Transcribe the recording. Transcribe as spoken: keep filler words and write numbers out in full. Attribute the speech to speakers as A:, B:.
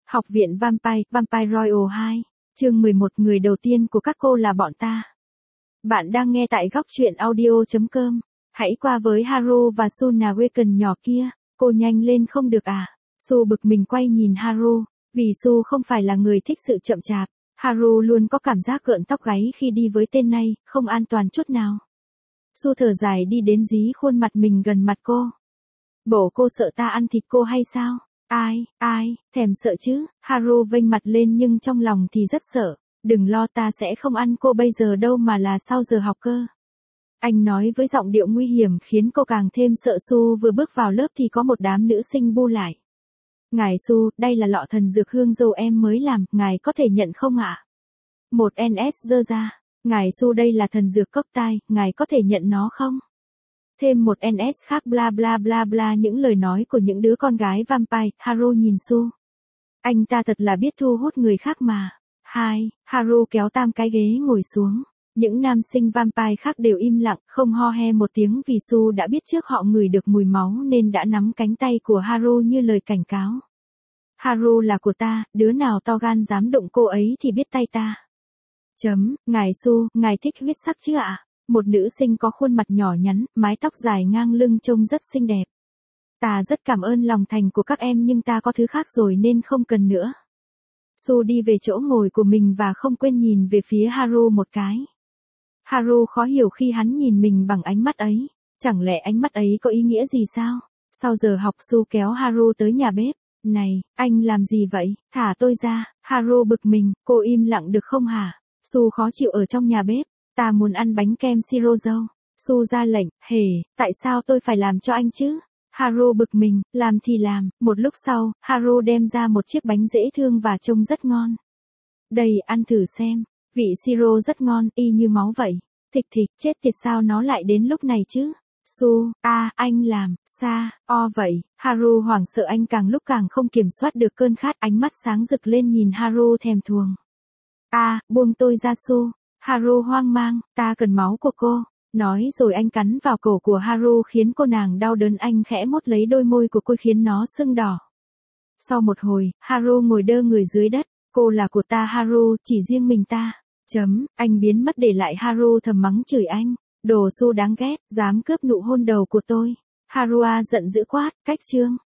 A: Học viện Vampire, Vampire Royal hai, chương mười một người đầu tiên của các cô là bọn ta. Bạn đang nghe tại góc truyện audio.com. Hãy qua với Haru và Suna Waken nhỏ kia, cô nhanh lên không được à? Su bực mình quay nhìn Haru, vì Su không phải là người thích sự chậm chạp. Haru luôn có cảm giác gợn tóc gáy khi đi với tên này, không an toàn chút nào. Su thở dài đi đến dí khuôn mặt mình gần mặt cô. Bộ cô sợ ta ăn thịt cô hay sao? Ai, ai, thèm sợ chứ? Haru vênh mặt lên nhưng trong lòng thì rất sợ. Đừng lo, ta sẽ không ăn cô bây giờ đâu mà là sau giờ học cơ. Anh nói với giọng điệu nguy hiểm khiến cô càng thêm sợ. Su vừa bước vào lớp thì có một đám nữ sinh bu lại. Ngài Su, đây là lọ thần dược hương dâu em mới làm, ngài có thể nhận không ạ? Một en ét giơ ra. Ngài Su, đây là thần dược cốc tai, ngài có thể nhận nó không? Thêm một en ét khác bla bla bla bla, những lời nói của những đứa con gái vampire. Haru nhìn Su. Anh ta thật là biết thu hút người khác mà. Hai, Haru kéo tam cái ghế ngồi xuống. Những nam sinh vampire khác đều im lặng, không ho he một tiếng vì Su đã biết trước họ ngửi được mùi máu nên đã nắm cánh tay của Haru như lời cảnh cáo. Haru là của ta, đứa nào to gan dám động cô ấy thì biết tay ta. Chấm, ngài Su, ngài thích huyết sắc chứ ạ? Một nữ sinh có khuôn mặt nhỏ nhắn, mái tóc dài ngang lưng trông rất xinh đẹp. Ta rất cảm ơn lòng thành của các em nhưng ta có thứ khác rồi nên không cần nữa. Su đi về chỗ ngồi của mình và không quên nhìn về phía Haru một cái. Haru khó hiểu khi hắn nhìn mình bằng ánh mắt ấy. Chẳng lẽ ánh mắt ấy có ý nghĩa gì sao? Sau giờ học Su kéo Haru tới nhà bếp. Này, anh làm gì vậy? Thả tôi ra. Haru bực mình, cô im lặng được không hả? Su khó chịu ở trong nhà bếp. Ta muốn ăn bánh kem siro dâu. Su ra lệnh, hề, tại sao tôi phải làm cho anh chứ? Haru bực mình, làm thì làm. Một lúc sau, Haru đem ra một chiếc bánh dễ thương và trông rất ngon. Đây, ăn thử xem. Vị siro rất ngon, y như máu vậy. Thịch thịch, chết tiệt, sao nó lại đến lúc này chứ? Su, a, à, anh làm, sa, o vậy. Haru hoảng sợ, anh càng lúc càng không kiểm soát được cơn khát, ánh mắt sáng rực lên nhìn Haru thèm thuồng. A, à, buông tôi ra Su. Haru hoang mang, ta cần máu của cô. Nói rồi anh cắn vào cổ của Haru khiến cô nàng đau đớn, anh khẽ mốt lấy đôi môi của cô khiến nó sưng đỏ. Sau một hồi, Haru ngồi đơ người dưới đất. Cô là của ta Haru, chỉ riêng mình ta. Chấm, anh biến mất để lại Haru thầm mắng chửi anh. Đồ Su đáng ghét, dám cướp nụ hôn đầu của tôi. Harua giận dữ quát, cách chương.